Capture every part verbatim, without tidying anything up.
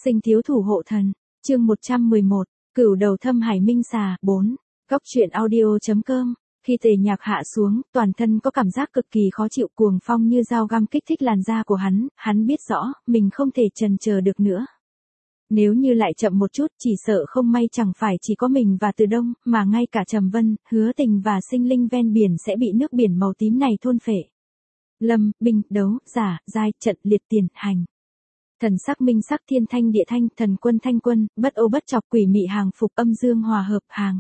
Sinh thiếu thủ hộ thần, chương một trăm mười một, Cửu đầu thâm hải minh xà, bốn, Góc truyện audio.com. Khi Tề Nhạc hạ xuống, toàn thân có cảm giác cực kỳ khó chịu, cuồng phong như dao găm kích thích làn da của hắn, hắn biết rõ, mình không thể chần chờ được nữa. Nếu như lại chậm một chút, chỉ sợ không may chẳng phải chỉ có mình và Từ Đông, mà ngay cả Trầm Vân, Hứa Tình và sinh linh ven biển sẽ bị nước biển màu tím này thôn phệ. Lâm, binh, đấu, giả, giai, trận, liệt, tiền, hành. Thần sắc minh sắc, thiên thanh địa thanh, thần quân thanh quân, bất ô bất chọc, quỷ mị hàng phục, âm dương hòa hợp, hàng.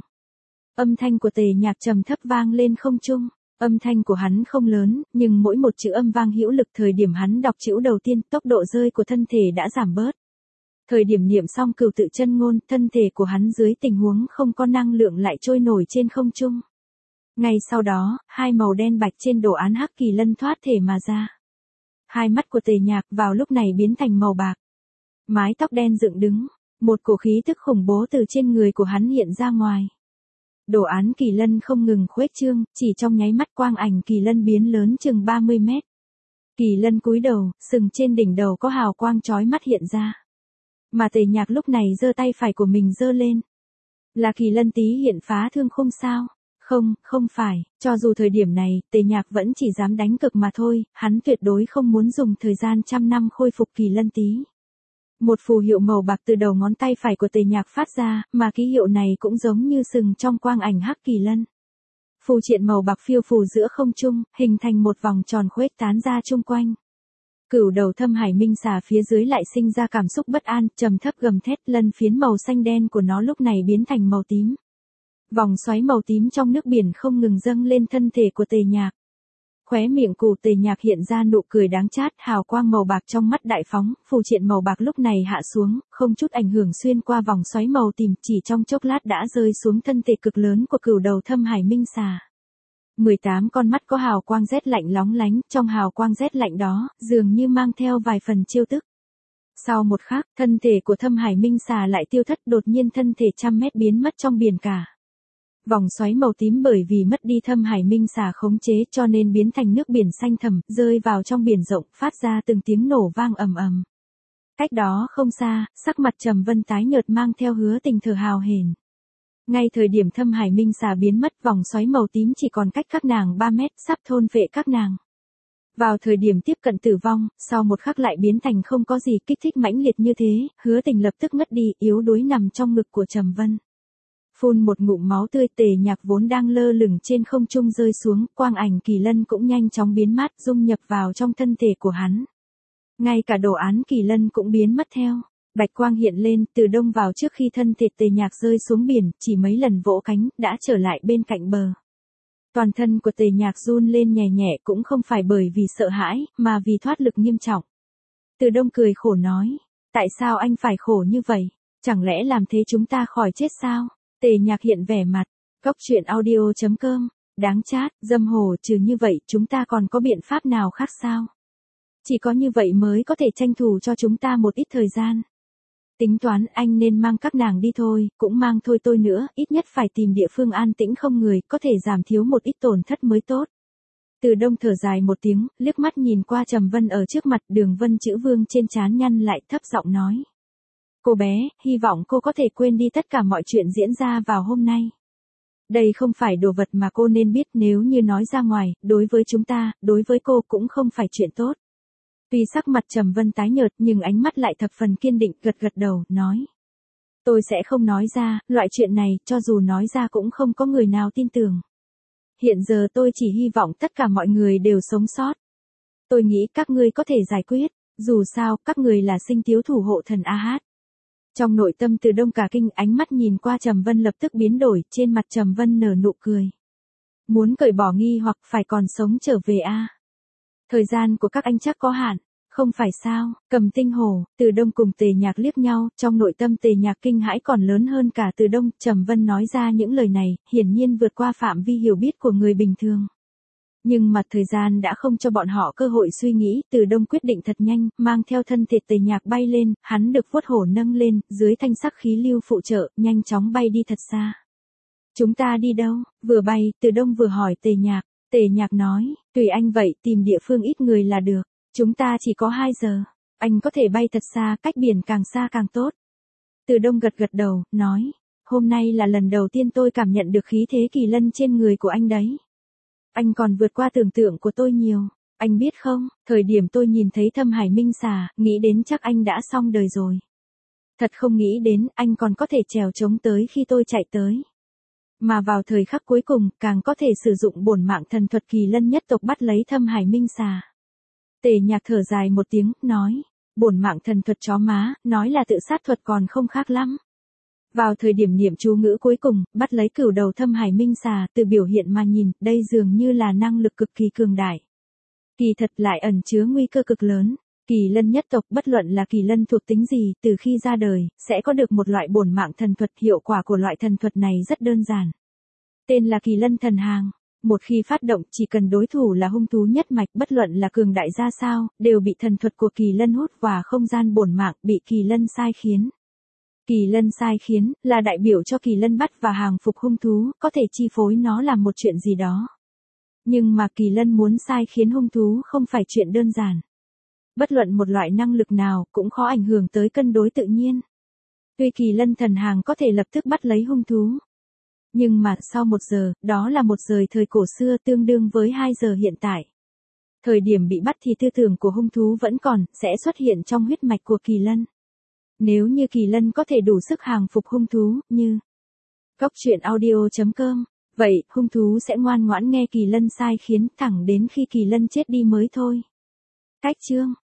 Âm thanh của Tề Nhạc trầm thấp vang lên không trung. Âm thanh của hắn không lớn, nhưng mỗi một chữ âm vang hữu lực. Thời điểm hắn đọc chữ đầu tiên, tốc độ rơi của thân thể đã giảm bớt. Thời điểm niệm xong cửu tự chân ngôn, thân thể của hắn dưới tình huống không có năng lượng lại trôi nổi trên không trung. Ngay sau đó, hai màu đen bạch trên đồ án hắc kỳ lân thoát thể mà ra. Hai mắt của Tề Nhạc vào lúc này biến thành màu bạc. Mái tóc đen dựng đứng, một cổ khí tức khủng bố từ trên người của hắn hiện ra ngoài. Đồ án kỳ lân không ngừng khuếch trương, chỉ trong nháy mắt quang ảnh kỳ lân biến lớn chừng ba mươi mét. Kỳ lân cúi đầu, sừng trên đỉnh đầu có hào quang chói mắt hiện ra. Mà Tề Nhạc lúc này giơ tay phải của mình giơ lên. Là kỳ lân tí hiện phá thương khung sao? Không, không phải, cho dù thời điểm này, Tề Nhạc vẫn chỉ dám đánh cực mà thôi, hắn tuyệt đối không muốn dùng thời gian trăm năm khôi phục kỳ lân tí. Một phù hiệu màu bạc từ đầu ngón tay phải của Tề Nhạc phát ra, mà ký hiệu này cũng giống như sừng trong quang ảnh hắc kỳ lân. Phù triện màu bạc phiêu phù giữa không trung, hình thành một vòng tròn khuếch tán ra chung quanh. Cửu đầu thâm hải minh xà phía dưới lại sinh ra cảm xúc bất an, trầm thấp gầm thét, lân phiến màu xanh đen của nó lúc này biến thành màu tím. Vòng xoáy màu tím trong nước biển không ngừng dâng lên thân thể của Tề Nhạc. Khóe miệng của Tề Nhạc hiện ra nụ cười đáng chát, hào quang màu bạc trong mắt đại phóng, phù triện màu bạc lúc này hạ xuống, không chút ảnh hưởng xuyên qua vòng xoáy màu tím, chỉ trong chốc lát đã rơi xuống thân thể cực lớn của cửu đầu thâm hải minh xà. mười tám con mắt có hào quang rét lạnh lóng lánh, trong hào quang rét lạnh đó, dường như mang theo vài phần chiêu tức. Sau một khắc, thân thể của thâm hải minh xà lại tiêu thất, đột nhiên thân thể trăm mét biến mất trong biển cả. Vòng xoáy màu tím bởi vì mất đi thâm hải minh xà khống chế cho nên biến thành nước biển xanh thẳm, rơi vào trong biển rộng, phát ra từng tiếng nổ vang ầm ầm. Cách đó không xa, sắc mặt Trầm Vân tái nhợt mang theo Hứa Tình thở hào hển. Ngay thời điểm thâm hải minh xà biến mất, vòng xoáy màu tím chỉ còn cách các nàng ba mét, sắp thôn phệ các nàng. Vào thời điểm tiếp cận tử vong, sau một khắc lại biến thành không có gì, kích thích mãnh liệt như thế, Hứa Tình lập tức ngất đi, yếu đuối nằm trong ngực của Trầm Vân. Phun một ngụm máu tươi, Tề Nhạc vốn đang lơ lửng trên không trung rơi xuống, quang ảnh kỳ lân cũng nhanh chóng biến mất, dung nhập vào trong thân thể của hắn. Ngay cả đồ án kỳ lân cũng biến mất theo. Bạch quang hiện lên, Từ Đông vào trước khi thân thể Tề Nhạc rơi xuống biển, chỉ mấy lần vỗ cánh, đã trở lại bên cạnh bờ. Toàn thân của Tề Nhạc run lên nhẹ nhẹ, cũng không phải bởi vì sợ hãi, mà vì thoát lực nghiêm trọng. Từ Đông cười khổ nói, tại sao anh phải khổ như vậy? Chẳng lẽ làm thế chúng ta khỏi chết sao? Tề Nhạc hiện vẻ mặt, Góc truyện audio.com, đáng chát, dâm hồ, trừ như vậy chúng ta còn có biện pháp nào khác sao? Chỉ có như vậy mới có thể tranh thủ cho chúng ta một ít thời gian. Tính toán anh nên mang các nàng đi thôi, cũng mang thôi tôi nữa, ít nhất phải tìm địa phương an tĩnh không người, có thể giảm thiếu một ít tổn thất mới tốt. Từ Đông thở dài một tiếng, liếc mắt nhìn qua Trầm Vân ở trước mặt, đường vân chữ vương trên trán nhăn lại, thấp giọng nói. Cô bé, hy vọng cô có thể quên đi tất cả mọi chuyện diễn ra vào hôm nay. Đây không phải đồ vật mà cô nên biết, nếu như nói ra ngoài, đối với chúng ta, đối với cô cũng không phải chuyện tốt. Tuy sắc mặt Trầm Vân tái nhợt nhưng ánh mắt lại thập phần kiên định, gật gật đầu, nói. Tôi sẽ không nói ra, loại chuyện này, cho dù nói ra cũng không có người nào tin tưởng. Hiện giờ tôi chỉ hy vọng tất cả mọi người đều sống sót. Tôi nghĩ các ngươi có thể giải quyết, dù sao, các người là sinh thiếu thủ hộ thần A Hát. Trong nội tâm Từ Đông cả kinh, ánh mắt nhìn qua Trầm Vân lập tức biến đổi, trên mặt Trầm Vân nở nụ cười. Muốn cởi bỏ nghi hoặc phải còn sống trở về a à? Thời gian của các anh chắc có hạn, không phải sao? Cầm Tinh Hồ, Từ Đông cùng Tề Nhạc liếc nhau, trong nội tâm Tề Nhạc kinh hãi còn lớn hơn cả Từ Đông. Trầm Vân nói ra những lời này, hiển nhiên vượt qua phạm vi hiểu biết của người bình thường. Nhưng mà thời gian đã không cho bọn họ cơ hội suy nghĩ, Từ Đông quyết định thật nhanh, mang theo thân thể Tề Nhạc bay lên, hắn được vuốt hổ nâng lên, dưới thanh sắc khí lưu phụ trợ, nhanh chóng bay đi thật xa. Chúng ta đi đâu? Vừa bay, Từ Đông vừa hỏi Tề Nhạc. Tề Nhạc nói, tùy anh vậy, tìm địa phương ít người là được. Chúng ta chỉ có hai giờ. Anh có thể bay thật xa, cách biển càng xa càng tốt. Từ Đông gật gật đầu, nói, hôm nay là lần đầu tiên tôi cảm nhận được khí thế kỳ lân trên người của anh đấy. Anh còn vượt qua tưởng tượng của tôi nhiều. Anh biết không, thời điểm tôi nhìn thấy Thâm Hải Minh Xà, nghĩ đến chắc anh đã xong đời rồi. Thật không nghĩ đến anh còn có thể trèo trống tới khi tôi chạy tới. Mà vào thời khắc cuối cùng, càng có thể sử dụng bổn mạng thần thuật kỳ lân nhất tộc bắt lấy Thâm Hải Minh Xà. Tề Nhạc thở dài một tiếng, nói, bổn mạng thần thuật chó má, nói là tự sát thuật còn không khác lắm. Vào thời điểm niệm chú ngữ cuối cùng, bắt lấy cửu đầu Thâm Hải Minh Xà, từ biểu hiện mà nhìn, đây dường như là năng lực cực kỳ cường đại. Kỳ thật lại ẩn chứa nguy cơ cực lớn. Kỳ lân nhất tộc bất luận là kỳ lân thuộc tính gì, từ khi ra đời, sẽ có được một loại bổn mạng thần thuật. Hiệu quả của loại thần thuật này rất đơn giản. Tên là kỳ lân thần hàng. Một khi phát động, chỉ cần đối thủ là hung thú nhất mạch, bất luận là cường đại ra sao, đều bị thần thuật của kỳ lân hút vào không gian bổn mạng, bị kỳ lân sai khiến. Kỳ lân sai khiến, là đại biểu cho kỳ lân bắt và hàng phục hung thú, có thể chi phối nó làm một chuyện gì đó. Nhưng mà kỳ lân muốn sai khiến hung thú không phải chuyện đơn giản. Bất luận một loại năng lực nào cũng khó ảnh hưởng tới cân đối tự nhiên. Tuy kỳ lân thần hàng có thể lập tức bắt lấy hung thú. Nhưng mà sau một giờ, đó là một giờ thời cổ xưa tương đương với hai giờ hiện tại. Thời điểm bị bắt thì tư tưởng của hung thú vẫn còn, sẽ xuất hiện trong huyết mạch của kỳ lân. Nếu như kỳ lân có thể đủ sức hàng phục hung thú, như Cóc truyện audio chấm com, vậy, hung thú sẽ ngoan ngoãn nghe kỳ lân sai khiến thẳng đến khi kỳ lân chết đi mới thôi. Cách chương